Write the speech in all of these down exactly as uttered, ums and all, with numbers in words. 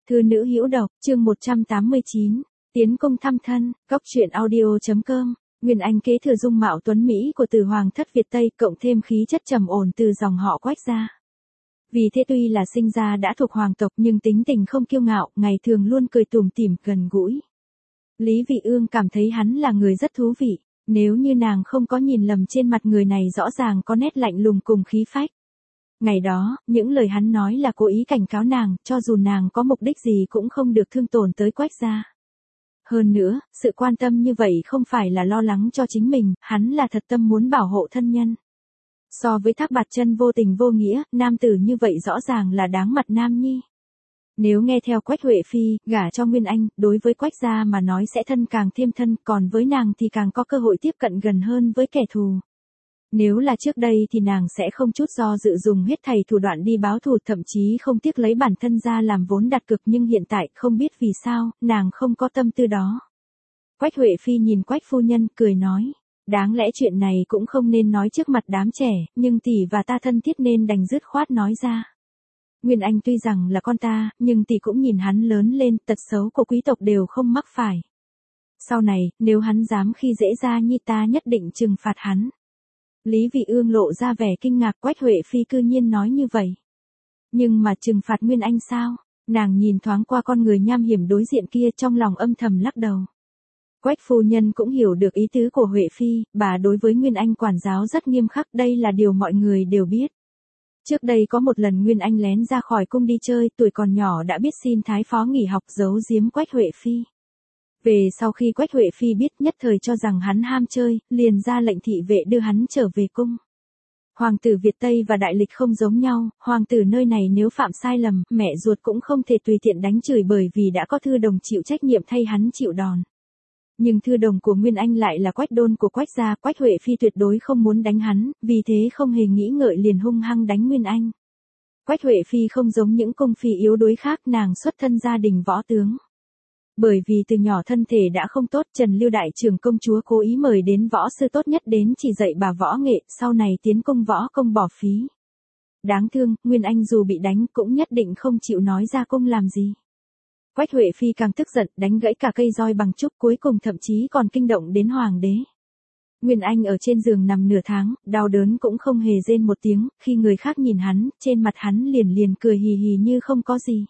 Thư nữ hữu độc, chương một trăm tám mươi chín, tiến công thăm thân, góc truyện audio.com, Nguyên Anh kế thừa dung mạo tuấn Mỹ của từ hoàng thất Việt Tây cộng thêm khí chất trầm ổn từ dòng họ Quách gia. Vì thế tuy là sinh ra đã thuộc hoàng tộc nhưng tính tình không kiêu ngạo, ngày thường luôn cười tủm tỉm gần gũi. Lý Vị Ương cảm thấy hắn là người rất thú vị, nếu như nàng không có nhìn lầm trên mặt người này rõ ràng có nét lạnh lùng cùng khí phách. Ngày đó, những lời hắn nói là cố ý cảnh cáo nàng, cho dù nàng có mục đích gì cũng không được thương tổn tới Quách gia. Hơn nữa, sự quan tâm như vậy không phải là lo lắng cho chính mình, hắn là thật tâm muốn bảo hộ thân nhân. So với Thác Bạt Chân vô tình vô nghĩa, nam tử như vậy rõ ràng là đáng mặt nam nhi. Nếu nghe theo Quách Huệ Phi, gả cho Nguyên Anh, đối với Quách gia mà nói sẽ thân càng thêm thân, còn với nàng thì càng có cơ hội tiếp cận gần hơn với kẻ thù. Nếu là trước đây thì nàng sẽ không chút do dự dùng hết thảy thủ đoạn đi báo thù, thậm chí không tiếc lấy bản thân ra làm vốn đặt cược, nhưng hiện tại không biết vì sao, nàng không có tâm tư đó. Quách Huệ Phi nhìn Quách phu nhân, cười nói, đáng lẽ chuyện này cũng không nên nói trước mặt đám trẻ, nhưng tỷ và ta thân thiết nên đành dứt khoát nói ra. Nguyên Anh tuy rằng là con ta, nhưng tỷ cũng nhìn hắn lớn lên, tật xấu của quý tộc đều không mắc phải. Sau này, nếu hắn dám khi dễ Gia Nhi ta nhất định trừng phạt hắn. Lý Vị Ương lộ ra vẻ kinh ngạc, Quách Huệ Phi cư nhiên nói như vậy. Nhưng mà trừng phạt Nguyên Anh sao? Nàng nhìn thoáng qua con người nham hiểm đối diện kia, trong lòng âm thầm lắc đầu. Quách phu nhân cũng hiểu được ý tứ của Huệ Phi, bà đối với Nguyên Anh quản giáo rất nghiêm khắc, đây là điều mọi người đều biết. Trước đây có một lần Nguyên Anh lén ra khỏi cung đi chơi, tuổi còn nhỏ đã biết xin thái phó nghỉ học giấu giếm Quách Huệ Phi. Về sau khi Quách Huệ Phi biết, nhất thời cho rằng hắn ham chơi, liền ra lệnh thị vệ đưa hắn trở về cung. Hoàng tử Việt Tây và đại lịch không giống nhau, hoàng tử nơi này nếu phạm sai lầm, mẹ ruột cũng không thể tùy tiện đánh chửi bởi vì đã có thư đồng chịu trách nhiệm thay hắn chịu đòn. Nhưng thư đồng của Nguyên Anh lại là Quách Đôn của Quách gia, Quách Huệ Phi tuyệt đối không muốn đánh hắn, vì thế không hề nghĩ ngợi liền hung hăng đánh Nguyên Anh. Quách Huệ Phi không giống những cung phi yếu đuối khác, nàng xuất thân gia đình võ tướng. Bởi vì từ nhỏ thân thể đã không tốt, Trần Lưu đại trưởng công chúa cố ý mời đến võ sư tốt nhất đến chỉ dạy bà võ nghệ, sau này tiến công võ công bỏ phí. Đáng thương, Nguyên Anh dù bị đánh cũng nhất định không chịu nói ra cung làm gì. Quách Huệ Phi càng tức giận, đánh gãy cả cây roi bằng trúc, cuối cùng thậm chí còn kinh động đến hoàng đế. Nguyên Anh ở trên giường nằm nửa tháng, đau đớn cũng không hề rên một tiếng, khi người khác nhìn hắn, trên mặt hắn liền liền cười hì hì như không có gì.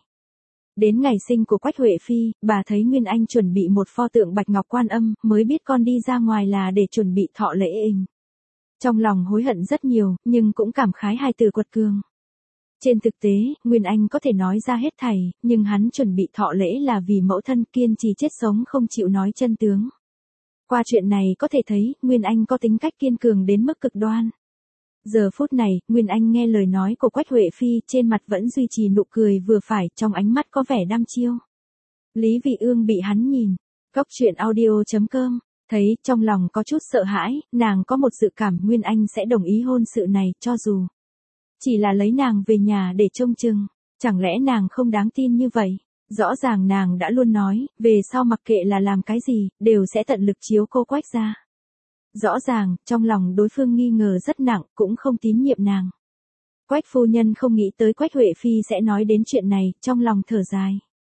Đến ngày sinh của Quách Huệ Phi, bà thấy Nguyên Anh chuẩn bị một pho tượng bạch ngọc Quan Âm, mới biết con đi ra ngoài là để chuẩn bị thọ lễ ình. Trong lòng hối hận rất nhiều, nhưng cũng cảm khái hài tử quật cường. Trên thực tế, Nguyên Anh có thể nói ra hết thảy, nhưng hắn chuẩn bị thọ lễ là vì mẫu thân, kiên trì chết sống không chịu nói chân tướng. Qua chuyện này có thể thấy, Nguyên Anh có tính cách kiên cường đến mức cực đoan. Giờ phút này, Nguyên Anh nghe lời nói của Quách Huệ Phi, trên mặt vẫn duy trì nụ cười vừa phải, trong ánh mắt có vẻ đăm chiêu. Lý Vị Ương bị hắn nhìn. Góc truyện audio.com, thấy trong lòng có chút sợ hãi, nàng có một dự cảm Nguyên Anh sẽ đồng ý hôn sự này, cho dù chỉ là lấy nàng về nhà để trông chừng. Chẳng lẽ nàng không đáng tin như vậy? Rõ ràng nàng đã luôn nói, về sau mặc kệ là làm cái gì, đều sẽ tận lực chiếu cô Quách gia. Rõ ràng, trong lòng đối phương nghi ngờ rất nặng, cũng không tín nhiệm nàng. Quách phu nhân không nghĩ tới Quách Huệ Phi sẽ nói đến chuyện này, trong lòng thở dài.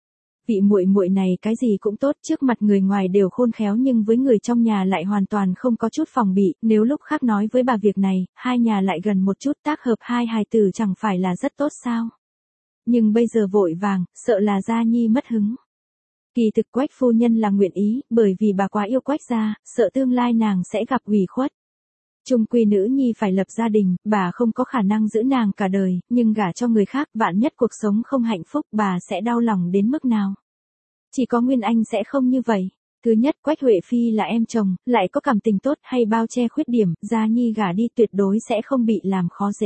Vị muội muội này cái gì cũng tốt, trước mặt người ngoài đều khôn khéo nhưng với người trong nhà lại hoàn toàn không có chút phòng bị, nếu lúc khác nói với bà việc này, hai nhà lại gần một chút tác hợp hai hài tử chẳng phải là rất tốt sao. Nhưng bây giờ vội vàng, sợ là Gia Nhi mất hứng. Kỳ thực Quách phu nhân là nguyện ý, bởi vì bà quá yêu Quách gia, sợ tương lai nàng sẽ gặp ủy khuất. Chung quy nữ nhi phải lập gia đình, bà không có khả năng giữ nàng cả đời, nhưng gả cho người khác, vạn nhất cuộc sống không hạnh phúc, bà sẽ đau lòng đến mức nào. Chỉ có Nguyên Anh sẽ không như vậy. Thứ nhất, Quách Huệ Phi là em chồng, lại có cảm tình tốt hay bao che khuyết điểm, Gia Nhi gả đi tuyệt đối sẽ không bị làm khó dễ.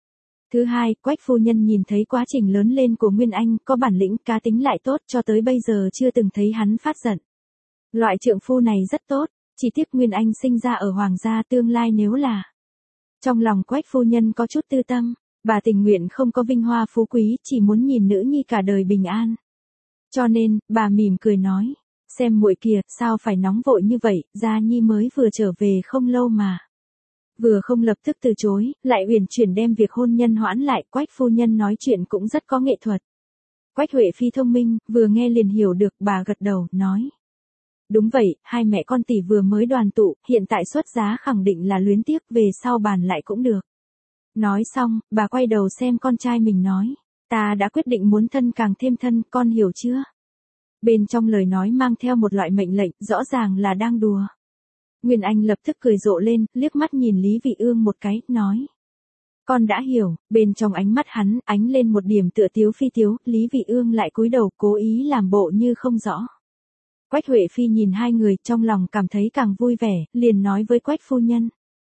Thứ hai, Quách phu nhân nhìn thấy quá trình lớn lên của Nguyên Anh, có bản lĩnh, cá tính lại tốt, cho tới bây giờ chưa từng thấy hắn phát giận. Loại trượng phu này rất tốt, chỉ tiếc Nguyên Anh sinh ra ở hoàng gia, tương lai nếu là. Trong lòng Quách phu nhân có chút tư tâm, bà tình nguyện không có vinh hoa phú quý, chỉ muốn nhìn nữ nhi cả đời bình an. Cho nên, bà mỉm cười nói, xem muội kìa, sao phải nóng vội như vậy, Gia Nhi mới vừa trở về không lâu mà. Vừa không lập tức từ chối, lại uyển chuyển đem việc hôn nhân hoãn lại, Quách phu nhân nói chuyện cũng rất có nghệ thuật. Quách Huệ Phi thông minh, vừa nghe liền hiểu được, bà gật đầu, nói. Đúng vậy, hai mẹ con tỷ vừa mới đoàn tụ, hiện tại xuất giá khẳng định là luyến tiếc, về sau bàn lại cũng được. Nói xong, bà quay đầu xem con trai mình nói. Ta đã quyết định muốn thân càng thêm thân, con hiểu chưa? Bên trong lời nói mang theo một loại mệnh lệnh, rõ ràng là đang đùa. Nguyên Anh lập tức cười rộ lên, liếc mắt nhìn Lý Vị Ương một cái, nói. Con đã hiểu, bên trong ánh mắt hắn, ánh lên một điểm tựa tiếu phi tiếu, Lý Vị Ương lại cúi đầu cố ý làm bộ như không rõ. Quách Huệ Phi nhìn hai người, trong lòng cảm thấy càng vui vẻ, liền nói với Quách phu nhân.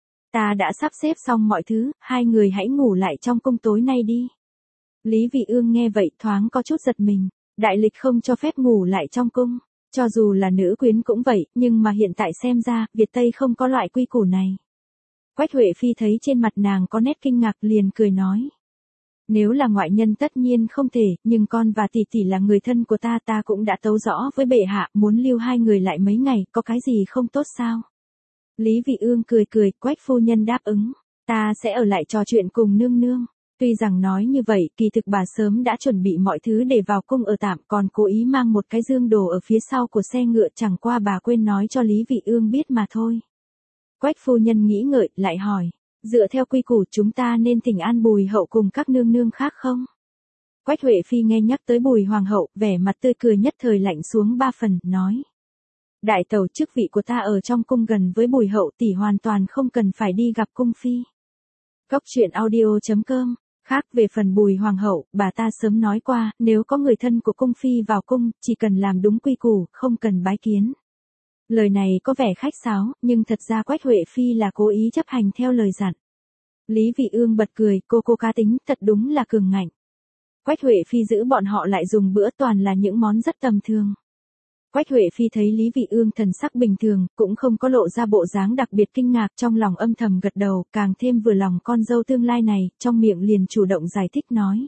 Ta đã sắp xếp xong mọi thứ, hai người hãy ngủ lại trong cung tối nay đi. Lý Vị Ương nghe vậy thoáng có chút giật mình, đại lịch không cho phép ngủ lại trong cung, cho dù là nữ quyến cũng vậy, nhưng mà hiện tại xem ra, Việt Tây không có loại quy củ này. Quách Huệ Phi thấy trên mặt nàng có nét kinh ngạc liền cười nói. Nếu là ngoại nhân tất nhiên không thể, nhưng con và tỷ tỷ là người thân của ta, ta cũng đã tấu rõ với bệ hạ, muốn lưu hai người lại mấy ngày, có cái gì không tốt sao? Lý Vị Ương cười cười, Quách phu nhân đáp ứng, ta sẽ ở lại trò chuyện cùng nương nương. Tuy rằng nói như vậy, kỳ thực bà sớm đã chuẩn bị mọi thứ để vào cung ở tạm, còn cố ý mang một cái dương đồ ở phía sau của xe ngựa, chẳng qua bà quên nói cho Lý Vị Ương biết mà thôi. Quách phu nhân nghĩ ngợi, lại hỏi, dựa theo quy củ chúng ta nên thỉnh an Bùi hậu cùng các nương nương khác không? Quách Huệ Phi nghe nhắc tới Bùi hoàng hậu, vẻ mặt tươi cười nhất thời lạnh xuống ba phần, nói. Đại tẩu, chức vị của ta ở trong cung gần với Bùi hậu, tỷ hoàn toàn không cần phải đi gặp cung phi. Cốc truyện audio chấm com. Khác về phần Bùi hoàng hậu, bà ta sớm nói qua, nếu có người thân của cung phi vào cung, chỉ cần làm đúng quy củ, không cần bái kiến. Lời này có vẻ khách sáo, nhưng thật ra Quách Huệ Phi là cố ý chấp hành theo lời dặn. Lý Vị Ương bật cười, cô cô cá tính, thật đúng là cường ngạnh. Quách Huệ Phi giữ bọn họ lại dùng bữa toàn là những món rất tầm thường. Quách Huệ Phi thấy Lý Vị Ương thần sắc bình thường, cũng không có lộ ra bộ dáng đặc biệt kinh ngạc, trong lòng âm thầm gật đầu, càng thêm vừa lòng con dâu tương lai này, trong miệng liền chủ động giải thích nói.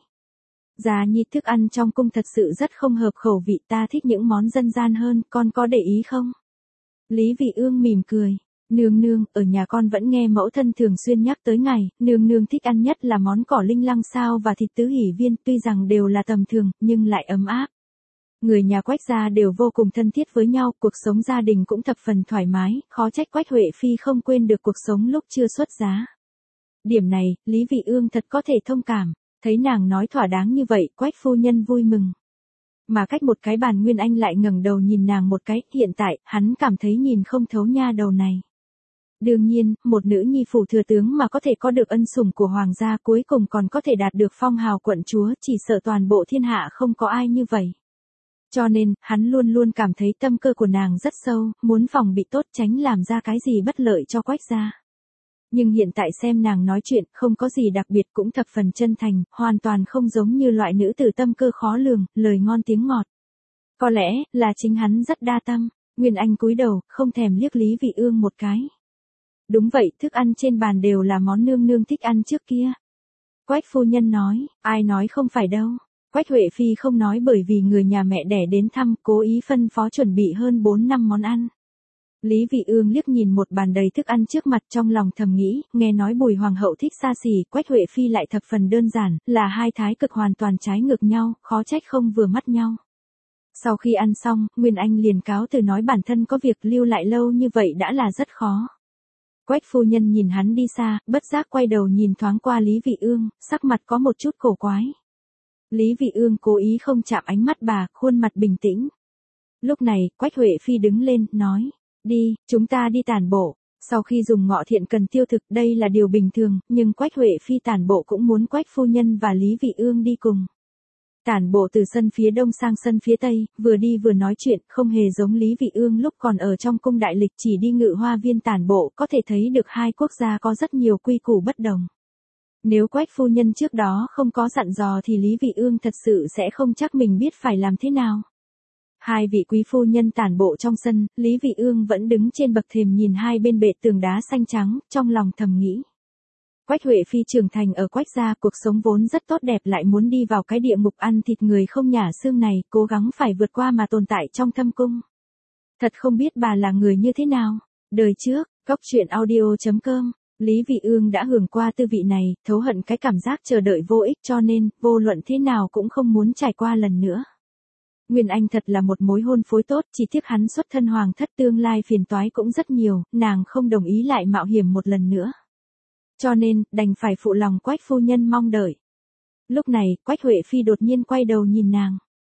Gia nhi, thức ăn trong cung thật sự rất không hợp khẩu vị, ta thích những món dân gian hơn, con có để ý không? Lý Vị Ương mỉm cười. Nương nương, ở nhà con vẫn nghe mẫu thân thường xuyên nhắc tới ngày, nương nương thích ăn nhất là món cỏ linh lăng sao và thịt tứ hỷ viên, tuy rằng đều là tầm thường, nhưng lại ấm áp. Người nhà Quách gia đều vô cùng thân thiết với nhau, cuộc sống gia đình cũng thập phần thoải mái, khó trách Quách Huệ Phi không quên được cuộc sống lúc chưa xuất giá. Điểm này, Lý Vị Ương thật có thể thông cảm, thấy nàng nói thỏa đáng như vậy, Quách phu nhân vui mừng. Mà cách một cái bàn Nguyên Anh lại ngẩng đầu nhìn nàng một cái, hiện tại, hắn cảm thấy nhìn không thấu nha đầu này. Đương nhiên, một nữ nhi phủ thừa tướng mà có thể có được ân sủng của hoàng gia, cuối cùng còn có thể đạt được phong hào quận chúa, chỉ sợ toàn bộ thiên hạ không có ai như vậy. Cho nên, hắn luôn luôn cảm thấy tâm cơ của nàng rất sâu, muốn phòng bị tốt, tránh làm ra cái gì bất lợi cho Quách gia. Nhưng hiện tại xem nàng nói chuyện, không có gì đặc biệt, cũng thập phần chân thành, hoàn toàn không giống như loại nữ tử tâm cơ khó lường, lời ngon tiếng ngọt. Có lẽ, là chính hắn rất đa tâm. Nguyên Anh cúi đầu, không thèm liếc Lý Vị Ương một cái. Đúng vậy, thức ăn trên bàn đều là món nương nương thích ăn trước kia. Quách phu nhân nói, ai nói không phải đâu. Quách Huệ Phi không nói bởi vì người nhà mẹ đẻ đến thăm, cố ý phân phó chuẩn bị hơn bốn năm món ăn. Lý Vị Ương liếc nhìn một bàn đầy thức ăn trước mặt, trong lòng thầm nghĩ, nghe nói Bùi hoàng hậu thích xa xỉ, Quách Huệ Phi lại thập phần đơn giản, là hai thái cực hoàn toàn trái ngược nhau, khó trách không vừa mắt nhau. Sau khi ăn xong, Nguyên Anh liền cáo từ nói bản thân có việc, lưu lại lâu như vậy đã là rất khó. Quách phu nhân nhìn hắn đi xa, bất giác quay đầu nhìn thoáng qua Lý Vị Ương, sắc mặt có một chút cổ quái. Lý Vị Ương cố ý không chạm ánh mắt bà, khuôn mặt bình tĩnh. Lúc này, Quách Huệ Phi đứng lên, nói, đi, chúng ta đi tản bộ. Sau khi dùng ngọ thiện cần tiêu thực, đây là điều bình thường, nhưng Quách Huệ Phi tản bộ cũng muốn Quách phu nhân và Lý Vị Ương đi cùng. Tản bộ từ sân phía đông sang sân phía tây, vừa đi vừa nói chuyện, không hề giống Lý Vị Ương lúc còn ở trong cung đại lịch, chỉ đi ngự hoa viên tản bộ, có thể thấy được hai quốc gia có rất nhiều quy củ bất đồng. Nếu Quách phu nhân trước đó không có dặn dò thì Lý Vị Ương thật sự sẽ không chắc mình biết phải làm thế nào. Hai vị quý phu nhân tản bộ trong sân, Lý Vị Ương vẫn đứng trên bậc thềm nhìn hai bên bệ tường đá xanh trắng, trong lòng thầm nghĩ. Quách Huệ Phi trưởng thành ở Quách gia, cuộc sống vốn rất tốt đẹp, lại muốn đi vào cái địa ngục ăn thịt người không nhả xương này, cố gắng phải vượt qua mà tồn tại trong thâm cung. Thật không biết bà là người như thế nào. Đời trước, cốc truyện audio chấm com Lý Vị Ương đã hưởng qua tư vị này, thấu hận cái cảm giác chờ đợi vô ích cho nên, vô luận thế nào cũng không muốn trải qua lần nữa. Nguyên Anh thật là một mối hôn phối tốt, chỉ tiếc hắn xuất thân hoàng thất tương lai phiền toái cũng rất nhiều, nàng không đồng ý lại mạo hiểm một lần nữa. Cho nên, đành phải phụ lòng Quách phu nhân mong đợi. Lúc này, Quách Huệ Phi đột nhiên quay đầu nhìn nàng.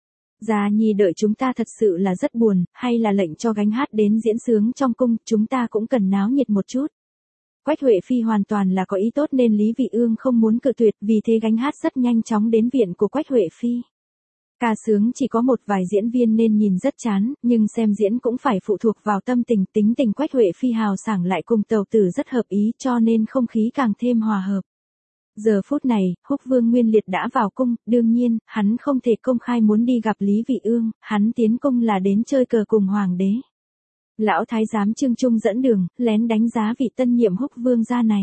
Gia Nhi đợi chúng ta thật sự là rất buồn, hay là lệnh cho gánh hát đến diễn sướng trong cung, chúng ta cũng cần náo nhiệt một chút. Quách Huệ Phi hoàn toàn là có ý tốt nên Lý Vị Ương không muốn cự tuyệt, vì thế gánh hát rất nhanh chóng đến viện của Quách Huệ Phi. Ca sướng chỉ có một vài diễn viên nên nhìn rất chán, nhưng xem diễn cũng phải phụ thuộc vào tâm tình, tính tình Quách Huệ Phi hào sảng lại cùng Tẩu Tử rất hợp ý cho nên không khí càng thêm hòa hợp. Giờ phút này, Húc Vương Nguyên Liệt đã vào cung, đương nhiên, hắn không thể công khai muốn đi gặp Lý Vị Ương, hắn tiến cung là đến chơi cờ cùng Hoàng đế. Lão Thái giám Trương Trung dẫn đường, lén đánh giá vị tân nhiệm Húc Vương gia này.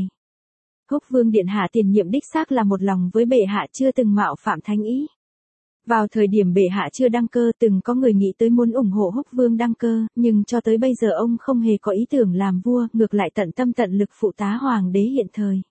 Húc Vương điện hạ tiền nhiệm đích xác là một lòng với bệ hạ chưa từng mạo phạm thánh ý. Vào thời điểm bệ hạ chưa đăng cơ từng có người nghĩ tới muốn ủng hộ Húc Vương đăng cơ, nhưng cho tới bây giờ ông không hề có ý tưởng làm vua, ngược lại tận tâm tận lực phụ tá Hoàng đế hiện thời.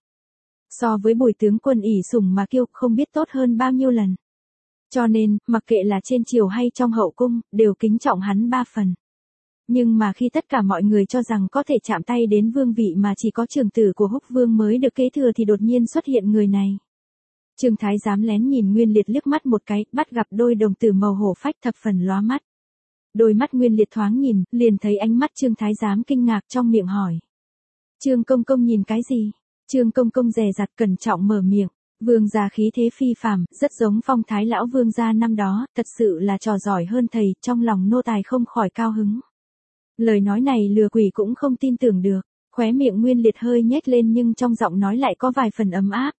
So với Bùi tướng quân ỷ sủng mà kiêu không biết tốt hơn bao nhiêu lần. Cho nên, mặc kệ là trên triều hay trong hậu cung, đều kính trọng hắn ba phần. Nhưng mà khi tất cả mọi người cho rằng có thể chạm tay đến vương vị mà chỉ có trưởng tử của Húc Vương mới được kế thừa thì đột nhiên xuất hiện người này. Trương Thái giám lén nhìn Nguyên Liệt liếc mắt một cái, bắt gặp đôi đồng tử màu hổ phách thập phần lóa mắt. Đôi mắt Nguyên Liệt thoáng nhìn, liền thấy ánh mắt Trương Thái giám kinh ngạc trong miệng hỏi. Trương công công nhìn cái gì? Trương công công dè dặt cẩn trọng mở miệng. Vương gia khí thế phi phàm, rất giống phong thái lão vương gia năm đó, thật sự là trò giỏi hơn thầy, trong lòng nô tài không khỏi cao hứng. Lời nói này lừa quỷ cũng không tin tưởng được, khóe miệng Nguyên Liệt hơi nhếch lên nhưng trong giọng nói lại có vài phần ấm áp.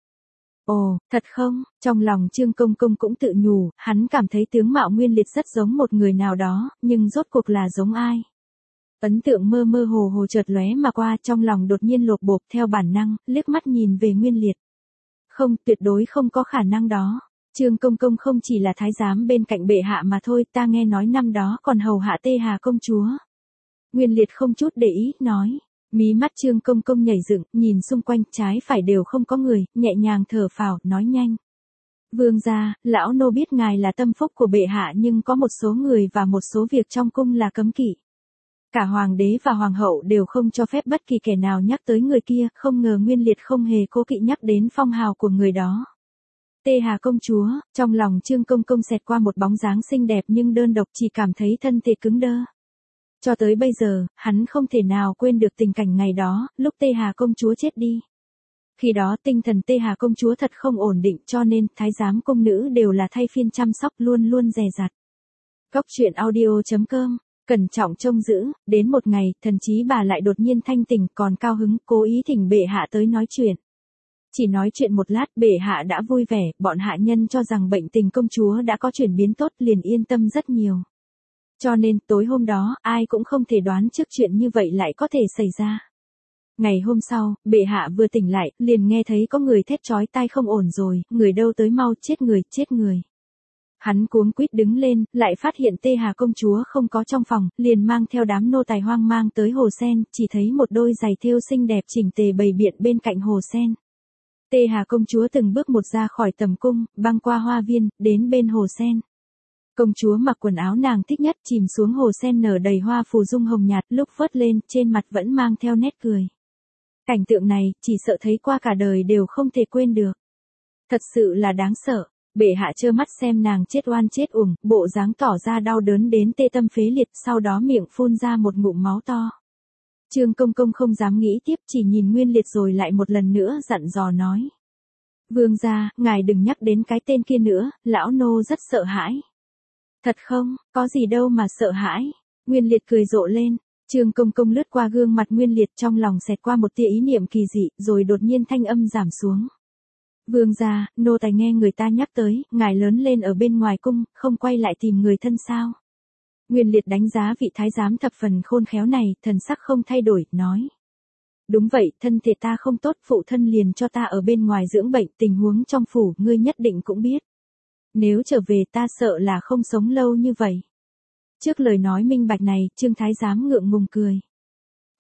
Ồ, thật không? Trong lòng Trương công công cũng tự nhủ, hắn cảm thấy tướng mạo Nguyên Liệt rất giống một người nào đó, nhưng rốt cuộc là giống ai? Ấn tượng mơ mơ hồ hồ chợt lóe mà qua, trong lòng đột nhiên lột bột theo bản năng, liếc mắt nhìn về Nguyên Liệt. Không, tuyệt đối không có khả năng đó. Trương công công không chỉ là thái giám bên cạnh bệ hạ mà thôi, ta nghe nói năm đó còn hầu hạ Tê Hà công chúa. Nguyên Liệt không chút để ý, nói. Mí mắt Trương công công nhảy dựng, nhìn xung quanh trái phải đều không có người, nhẹ nhàng thở phào, nói nhanh. Vương gia, lão nô biết ngài là tâm phúc của bệ hạ nhưng có một số người và một số việc trong cung là cấm kỵ. Cả hoàng đế và hoàng hậu đều không cho phép bất kỳ kẻ nào nhắc tới người kia, không ngờ Nguyên Liệt không hề cố kỵ nhắc đến phong hào của người đó. Tê Hà công chúa, trong lòng Trương công công xẹt qua một bóng dáng xinh đẹp nhưng đơn độc, chỉ cảm thấy thân thể cứng đơ. Cho tới bây giờ, hắn không thể nào quên được tình cảnh ngày đó, lúc Tê Hà công chúa chết đi. Khi đó tinh thần Tê Hà công chúa thật không ổn định cho nên thái giám cung nữ đều là thay phiên chăm sóc luôn luôn dè dặt. Cốc truyện audio chấm com, cẩn trọng trông giữ, đến một ngày, thần trí bà lại đột nhiên thanh tỉnh còn cao hứng, cố ý thỉnh bệ hạ tới nói chuyện. Chỉ nói chuyện một lát bệ hạ đã vui vẻ, bọn hạ nhân cho rằng bệnh tình công chúa đã có chuyển biến tốt liền yên tâm rất nhiều. Cho nên tối hôm đó ai cũng không thể đoán trước chuyện như vậy lại có thể xảy ra. Ngày hôm sau, bệ hạ vừa tỉnh lại, liền nghe thấy có người thét chói tai không ổn rồi, người đâu tới mau, chết người, chết người. Hắn cuống quýt đứng lên, lại phát hiện Tê Hà công chúa không có trong phòng, liền mang theo đám nô tài hoang mang tới hồ sen, chỉ thấy một đôi giày thêu xinh đẹp chỉnh tề bày biện bên cạnh hồ sen. Tê Hà công chúa từng bước một ra khỏi tầm cung, băng qua hoa viên, đến bên hồ sen. Công chúa mặc quần áo nàng thích nhất, chìm xuống hồ sen nở đầy hoa phù dung hồng nhạt, lúc vớt lên, trên mặt vẫn mang theo nét cười. Cảnh tượng này, chỉ sợ thấy qua cả đời đều không thể quên được. Thật sự là đáng sợ. Bệ hạ trơ mắt xem nàng chết oan chết uổng, bộ dáng tỏ ra đau đớn đến tê tâm phế liệt, sau đó miệng phun ra một ngụm máu to. Trương công công không dám nghĩ tiếp, chỉ nhìn Nguyên Liệt rồi lại một lần nữa dặn dò nói. Vương gia, ngài đừng nhắc đến cái tên kia nữa, lão nô rất sợ hãi. Thật không, có gì đâu mà sợ hãi. Nguyên Liệt cười rộ lên. Trương công công lướt qua gương mặt Nguyên Liệt, trong lòng xẹt qua một tia ý niệm kỳ dị, rồi đột nhiên thanh âm giảm xuống. Vương gia, nô tài nghe người ta nhắc tới, ngài lớn lên ở bên ngoài cung, không quay lại tìm người thân sao? Nguyên Liệt đánh giá vị thái giám thập phần khôn khéo này, thần sắc không thay đổi, nói. Đúng vậy, thân thể ta không tốt, phụ thân liền cho ta ở bên ngoài dưỡng bệnh, tình huống trong phủ, ngươi nhất định cũng biết. Nếu trở về ta sợ là không sống lâu như vậy. Trước lời nói minh bạch này, Trương thái giám ngượng ngùng cười.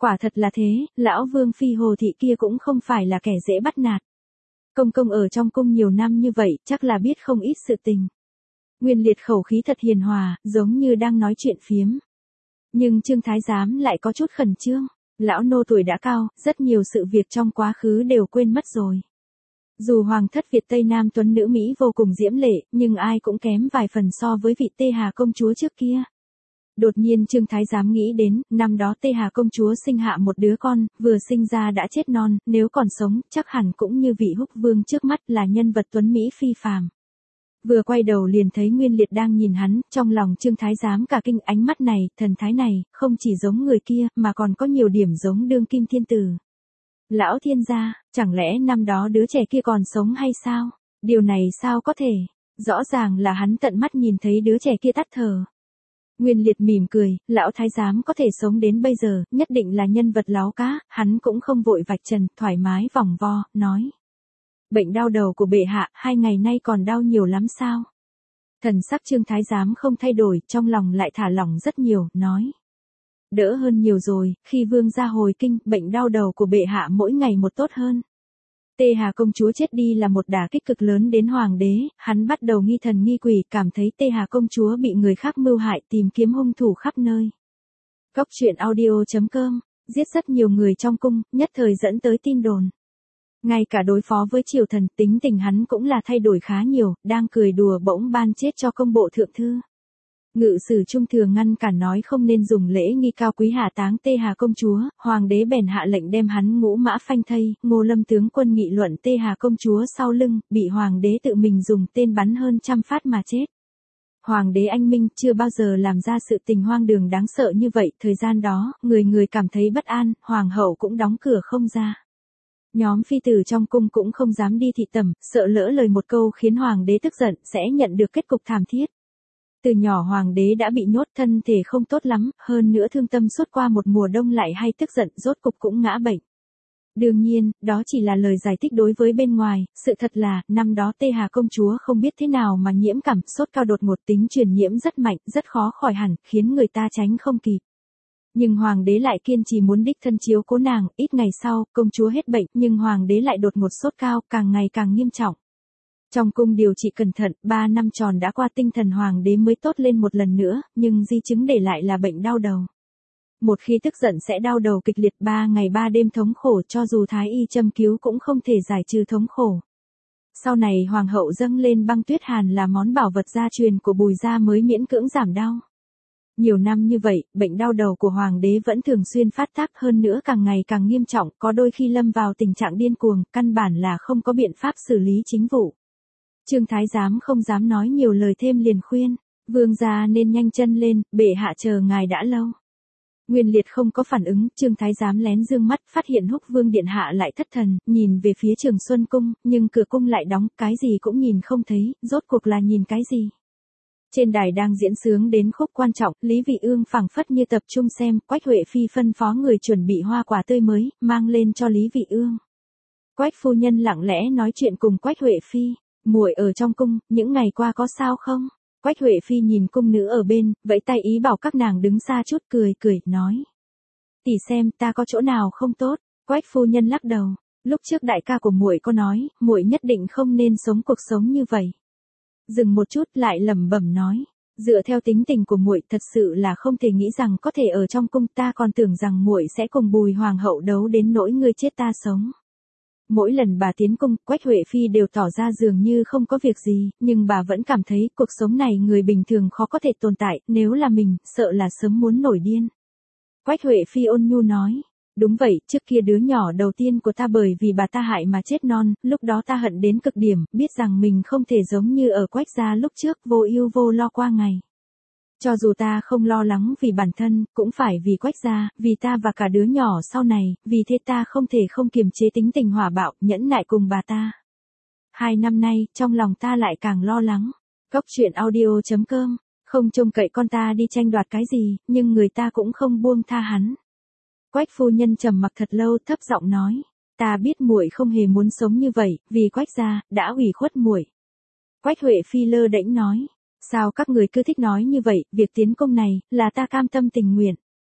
Quả thật là thế, lão Vương Phi Hồ Thị kia cũng không phải là kẻ dễ bắt nạt. Công công ở trong cung nhiều năm như vậy, chắc là biết không ít sự tình. Nguyên Liệt khẩu khí thật hiền hòa, giống như đang nói chuyện phiếm. Nhưng Trương Thái Giám lại có chút khẩn trương. Lão nô tuổi đã cao, rất nhiều sự việc trong quá khứ đều quên mất rồi. Dù Hoàng thất Việt Tây Nam tuấn nữ Mỹ vô cùng diễm lệ, nhưng ai cũng kém vài phần so với vị Tê Hà công chúa trước kia. Đột nhiên Trương Thái Giám nghĩ đến, năm đó Tê Hà công chúa sinh hạ một đứa con, vừa sinh ra đã chết non, nếu còn sống, chắc hẳn cũng như vị Húc Vương trước mắt là nhân vật tuấn Mỹ phi phàm. Vừa quay đầu liền thấy Nguyên Liệt đang nhìn hắn, trong lòng Trương Thái Giám cả kinh, ánh mắt này, thần thái này, không chỉ giống người kia, mà còn có nhiều điểm giống đương kim thiên tử. Lão thiên gia, chẳng lẽ năm đó đứa trẻ kia còn sống hay sao? Điều này sao có thể? Rõ ràng là hắn tận mắt nhìn thấy đứa trẻ kia tắt thở. Nguyên Liệt mỉm cười, lão thái giám có thể sống đến bây giờ, nhất định là nhân vật láo cá, hắn cũng không vội vạch trần, thoải mái vòng vo, nói. Bệnh đau đầu của bệ hạ, hai ngày nay còn đau nhiều lắm sao? Thần sắc Trương Thái Giám không thay đổi, trong lòng lại thả lỏng rất nhiều, nói. Đỡ hơn nhiều rồi, khi vương gia hồi kinh, bệnh đau đầu của bệ hạ mỗi ngày một tốt hơn. Tê Hà công chúa chết đi là một đả kích cực lớn đến hoàng đế, hắn bắt đầu nghi thần nghi quỷ, cảm thấy Tê Hà công chúa bị người khác mưu hại, tìm kiếm hung thủ khắp nơi. Góc truyện audio chấm com, giết rất nhiều người trong cung, nhất thời dẫn tới tin đồn. Ngay cả đối phó với triều thần, tính tình hắn cũng là thay đổi khá nhiều, đang cười đùa bỗng ban chết cho công bộ thượng thư. Ngự sử trung thường ngăn cản nói không nên dùng lễ nghi cao quý hạ táng Tê Hà công chúa, hoàng đế bèn hạ lệnh đem hắn ngũ mã phanh thây, Ngô Lâm tướng quân nghị luận Tê Hà công chúa sau lưng, bị hoàng đế tự mình dùng tên bắn hơn trăm phát mà chết. Hoàng đế anh minh chưa bao giờ làm ra sự tình hoang đường đáng sợ như vậy, thời gian đó, người người cảm thấy bất an, hoàng hậu cũng đóng cửa không ra. Nhóm phi tử trong cung cũng không dám đi thị tẩm, sợ lỡ lời một câu khiến hoàng đế tức giận sẽ nhận được kết cục thảm thiết. Từ nhỏ hoàng đế đã bị nhốt, thân thể không tốt lắm, hơn nữa thương tâm suốt qua một mùa đông lại hay tức giận, rốt cục cũng ngã bệnh. Đương nhiên, đó chỉ là lời giải thích đối với bên ngoài, sự thật là, năm đó Tê Hà công chúa không biết thế nào mà nhiễm cảm, sốt cao đột ngột, tính truyền nhiễm rất mạnh, rất khó khỏi hẳn, khiến người ta tránh không kịp. Nhưng hoàng đế lại kiên trì muốn đích thân chiếu cố nàng, ít ngày sau, công chúa hết bệnh, nhưng hoàng đế lại đột ngột sốt cao, càng ngày càng nghiêm trọng. Trong cung điều trị cẩn thận, ba năm tròn đã qua, tinh thần hoàng đế mới tốt lên một lần nữa, nhưng di chứng để lại là bệnh đau đầu. Một khi tức giận sẽ đau đầu kịch liệt, ba ngày ba đêm thống khổ, cho dù thái y châm cứu cũng không thể giải trừ thống khổ. Sau này hoàng hậu dâng lên băng tuyết hàn là món bảo vật gia truyền của Bùi gia mới miễn cưỡng giảm đau. Nhiều năm như vậy, bệnh đau đầu của hoàng đế vẫn thường xuyên phát tác, hơn nữa càng ngày càng nghiêm trọng, có đôi khi lâm vào tình trạng điên cuồng, căn bản là không có biện pháp xử lý chính vụ. Trương Thái Giám không dám nói nhiều lời thêm liền khuyên, vương gia nên nhanh chân lên, bệ hạ chờ ngài đã lâu. Nguyên Liệt không có phản ứng, Trương Thái Giám lén dương mắt, phát hiện Húc Vương điện hạ lại thất thần, nhìn về phía Trường Xuân cung, nhưng cửa cung lại đóng, cái gì cũng nhìn không thấy, rốt cuộc là nhìn cái gì? Trên đài đang diễn sướng đến khúc quan trọng, Lý Vị Ương phảng phất như tập trung xem, Quách Huệ Phi phân phó người chuẩn bị hoa quả tươi mới, mang lên cho Lý Vị Ương. Quách phu nhân lặng lẽ nói chuyện cùng Quách Huệ Phi, muội ở trong cung, những ngày qua có sao không? Quách Huệ Phi nhìn cung nữ ở bên, vẫy tay ý bảo các nàng đứng xa chút, cười cười, nói. Tỷ xem ta có chỗ nào không tốt, Quách phu nhân lắc đầu, lúc trước đại ca của muội có nói, muội nhất định không nên sống cuộc sống như vậy. Dừng một chút lại lẩm bẩm nói, dựa theo tính tình của muội thật sự là không thể nghĩ rằng có thể ở trong cung, ta còn tưởng rằng muội sẽ cùng Bùi hoàng hậu đấu đến nỗi ngươi chết ta sống. Mỗi lần bà tiến cung, Quách Huệ Phi đều tỏ ra dường như không có việc gì, nhưng bà vẫn cảm thấy cuộc sống này người bình thường khó có thể tồn tại, nếu là mình, sợ là sớm muốn nổi điên. Quách Huệ Phi ôn nhu nói, đúng vậy, trước kia đứa nhỏ đầu tiên của ta bởi vì bà ta hại mà chết non, lúc đó ta hận đến cực điểm, biết rằng mình không thể giống như ở Quách gia lúc trước, vô ưu vô lo qua ngày. Cho dù ta không lo lắng vì bản thân, cũng phải vì Quách gia, vì ta và cả đứa nhỏ sau này, vì thế ta không thể không kiềm chế tính tình hỏa bạo, nhẫn nại cùng bà ta. Hai năm nay, trong lòng ta lại càng lo lắng. Góc truyện audio chấm com, không trông cậy con ta đi tranh đoạt cái gì, nhưng người ta cũng không buông tha hắn. Quách phu nhân trầm mặc thật lâu, thấp giọng nói, ta biết muội không hề muốn sống như vậy, vì Quách gia đã ủy khuất muội. Quách Huệ Phi lơ đễnh nói, sao các người cứ thích nói như vậy, việc tiến công này, là ta cam tâm tình nguyện.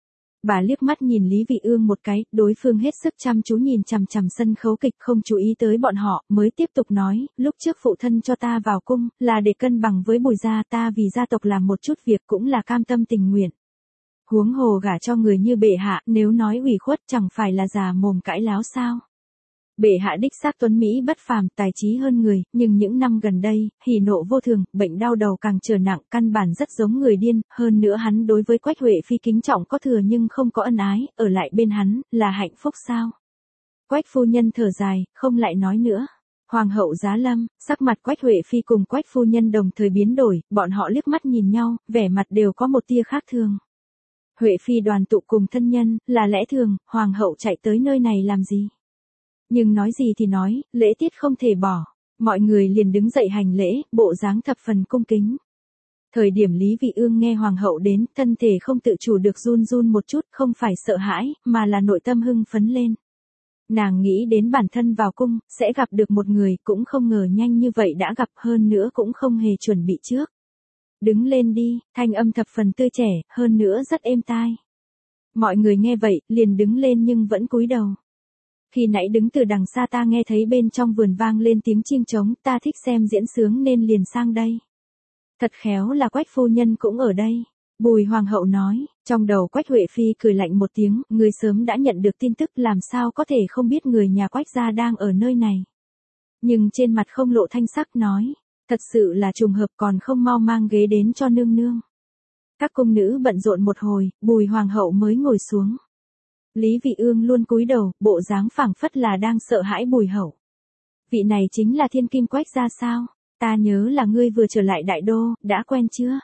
Bà liếc mắt nhìn Lý Vị Ương một cái, đối phương hết sức chăm chú nhìn chằm chằm sân khấu kịch không chú ý tới bọn họ, mới tiếp tục nói, lúc trước phụ thân cho ta vào cung, là để cân bằng với Bùi gia, ta vì gia tộc làm một chút việc cũng là cam tâm tình nguyện. Huống hồ gả cho người như bệ hạ, nếu nói ủy khuất chẳng phải là già mồm cãi láo sao. Bệ hạ đích xác tuấn Mỹ bất phàm, tài trí hơn người, nhưng những năm gần đây, hỉ nộ vô thường, bệnh đau đầu càng trở nặng, căn bản rất giống người điên, hơn nữa hắn đối với Quách Huệ Phi kính trọng có thừa nhưng không có ân ái, ở lại bên hắn, là hạnh phúc sao? Quách phu nhân thở dài, không lại nói nữa. Hoàng hậu giá lâm, sắc mặt Quách Huệ Phi cùng Quách phu nhân đồng thời biến đổi, bọn họ liếc mắt nhìn nhau, vẻ mặt đều có một tia khác thường. Huệ Phi đoàn tụ cùng thân nhân, là lẽ thường, Hoàng hậu chạy tới nơi này làm gì? Nhưng nói gì thì nói, lễ tiết không thể bỏ. Mọi người liền đứng dậy hành lễ, bộ dáng thập phần cung kính. Thời điểm Lý Vị Ương nghe Hoàng hậu đến, thân thể không tự chủ được run run một chút, không phải sợ hãi, mà là nội tâm hưng phấn lên. Nàng nghĩ đến bản thân vào cung, sẽ gặp được một người, cũng không ngờ nhanh như vậy đã gặp, hơn nữa cũng không hề chuẩn bị trước. Đứng lên đi, thanh âm thập phần tươi trẻ, hơn nữa rất êm tai. Mọi người nghe vậy, liền đứng lên nhưng vẫn cúi đầu. Khi nãy đứng từ đằng xa ta nghe thấy bên trong vườn vang lên tiếng chiêng trống, ta thích xem diễn sướng nên liền sang đây. Thật khéo là Quách phu nhân cũng ở đây. Bùi hoàng hậu nói, trong đầu Quách Huệ Phi cười lạnh một tiếng, người sớm đã nhận được tin tức làm sao có thể không biết người nhà Quách gia đang ở nơi này. Nhưng trên mặt không lộ thanh sắc nói, thật sự là trùng hợp còn không mau mang ghế đến cho nương nương. Các cung nữ bận rộn một hồi, Bùi hoàng hậu mới ngồi xuống. Lý Vị Ương luôn cúi đầu, bộ dáng phảng phất là đang sợ hãi Bùi hậu. Vị này chính là thiên kim Quách gia sao? Ta nhớ là ngươi vừa trở lại đại đô, đã quen chưa?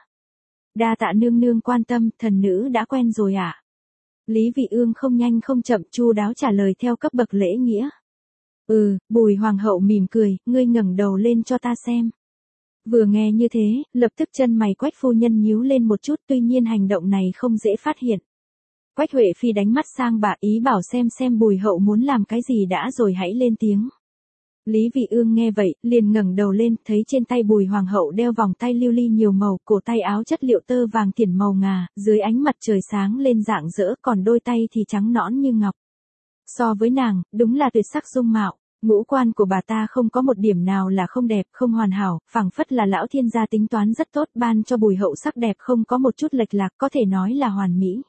Đa tạ nương nương quan tâm, thần nữ đã quen rồi ạ. À? Lý Vị Ương không nhanh không chậm chu đáo trả lời theo cấp bậc lễ nghĩa. Ừ, Bùi hoàng hậu mỉm cười, ngươi ngẩng đầu lên cho ta xem. Vừa nghe như thế, lập tức chân mày Quách phu nhân nhíu lên một chút, tuy nhiên hành động này không dễ phát hiện. Quách Huệ Phi đánh mắt sang bà, ý bảo xem xem Bùi hậu muốn làm cái gì đã rồi hãy lên tiếng. Lý Vị Ương nghe vậy, liền ngẩng đầu lên, thấy trên tay Bùi hoàng hậu đeo vòng tay lưu ly nhiều màu, cổ tay áo chất liệu tơ vàng thiển màu ngà, dưới ánh mặt trời sáng lên rạng rỡ, còn đôi tay thì trắng nõn như ngọc. So với nàng, đúng là tuyệt sắc dung mạo. Ngũ quan của bà ta không có một điểm nào là không đẹp, không hoàn hảo, phảng phất là lão thiên gia tính toán rất tốt, ban cho Bùi hậu sắc đẹp không có một chút lệch lạc, có thể nói là hoàn mỹ.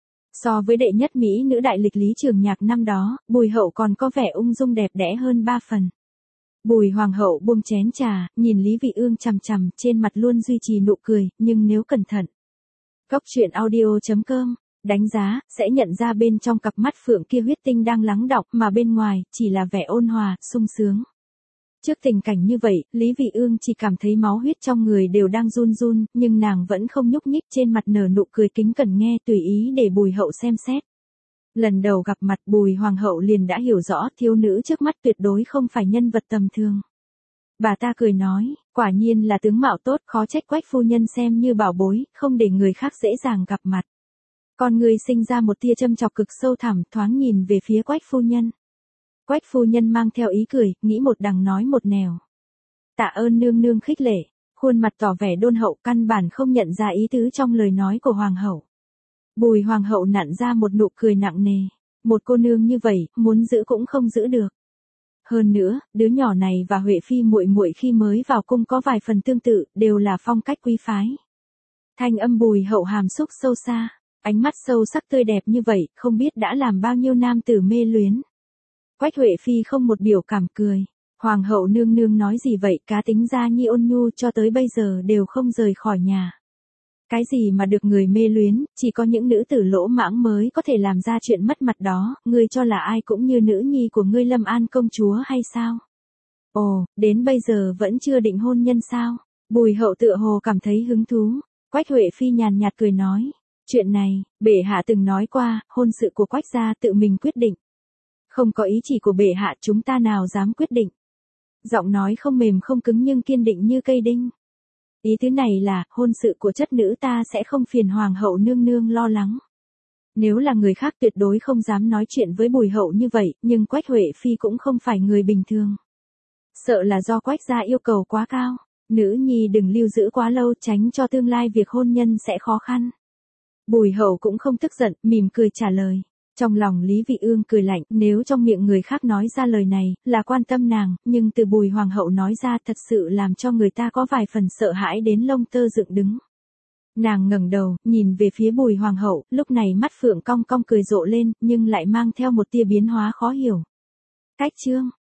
So với đệ nhất mỹ nữ đại lịch Lý Trường Nhạc năm đó, Bùi hậu còn có vẻ ung dung đẹp đẽ hơn ba phần. Bùi hoàng hậu buông chén trà, nhìn Lý Vị Ương chằm chằm, trên mặt luôn duy trì nụ cười, nhưng nếu cẩn thận. Góc truyện audio chấm com đánh giá, sẽ nhận ra bên trong cặp mắt phượng kia huyết tinh đang lắng đọng, mà bên ngoài, chỉ là vẻ ôn hòa, sung sướng. Trước tình cảnh như vậy, Lý Vị Ương chỉ cảm thấy máu huyết trong người đều đang run run, nhưng nàng vẫn không nhúc nhích, trên mặt nở nụ cười kính cẩn nghe tùy ý để Bùi hậu xem xét. Lần đầu gặp mặt Bùi hoàng hậu liền đã hiểu rõ thiếu nữ trước mắt tuyệt đối không phải nhân vật tầm thường. Bà ta cười nói, quả nhiên là tướng mạo tốt, khó trách Quách phu nhân xem như bảo bối, không để người khác dễ dàng gặp mặt. Con người sinh ra một tia châm chọc cực sâu thẳm, thoáng nhìn về phía Quách phu nhân. Quách phu nhân mang theo ý cười, nghĩ một đằng nói một nẻo. Tạ ơn nương nương khích lệ, khuôn mặt tỏ vẻ đôn hậu, căn bản không nhận ra ý tứ trong lời nói của hoàng hậu. Bùi hoàng hậu nặn ra một nụ cười nặng nề, một cô nương như vậy, muốn giữ cũng không giữ được. Hơn nữa, đứa nhỏ này và Huệ Phi muội muội khi mới vào cung có vài phần tương tự, đều là phong cách quý phái. Thanh âm Bùi hậu hàm xúc sâu xa, ánh mắt sâu sắc tươi đẹp như vậy, không biết đã làm bao nhiêu nam tử mê luyến. Quách Huệ Phi không một biểu cảm cười. Hoàng hậu nương nương nói gì vậy, cá tính gia nhi ôn nhu cho tới bây giờ đều không rời khỏi nhà. Cái gì mà được người mê luyến, chỉ có những nữ tử lỗ mãng mới có thể làm ra chuyện mất mặt đó, ngươi cho là ai cũng như nữ nhi của ngươi Lâm An công chúa hay sao? Ồ, đến bây giờ vẫn chưa định hôn nhân sao? Bùi hậu tựa hồ cảm thấy hứng thú. Quách Huệ Phi nhàn nhạt cười nói, chuyện này, bệ hạ từng nói qua, hôn sự của Quách gia tự mình quyết định. Không có ý chỉ của bệ hạ chúng ta nào dám quyết định. Giọng nói không mềm không cứng nhưng kiên định như cây đinh. Ý thứ này là, hôn sự của chất nữ ta sẽ không phiền hoàng hậu nương nương lo lắng. Nếu là người khác tuyệt đối không dám nói chuyện với Bùi hậu như vậy, nhưng Quách Huệ Phi cũng không phải người bình thường. Sợ là do Quách gia yêu cầu quá cao, nữ nhi đừng lưu giữ quá lâu tránh cho tương lai việc hôn nhân sẽ khó khăn. Bùi hậu cũng không tức giận, mỉm cười trả lời. Trong lòng Lý Vị Ương cười lạnh, nếu trong miệng người khác nói ra lời này, là quan tâm nàng, nhưng từ Bùi Hoàng hậu nói ra thật sự làm cho người ta có vài phần sợ hãi đến lông tơ dựng đứng. Nàng ngẩng đầu, nhìn về phía Bùi Hoàng hậu, lúc này mắt phượng cong cong cười rộ lên, nhưng lại mang theo một tia biến hóa khó hiểu. Cách chương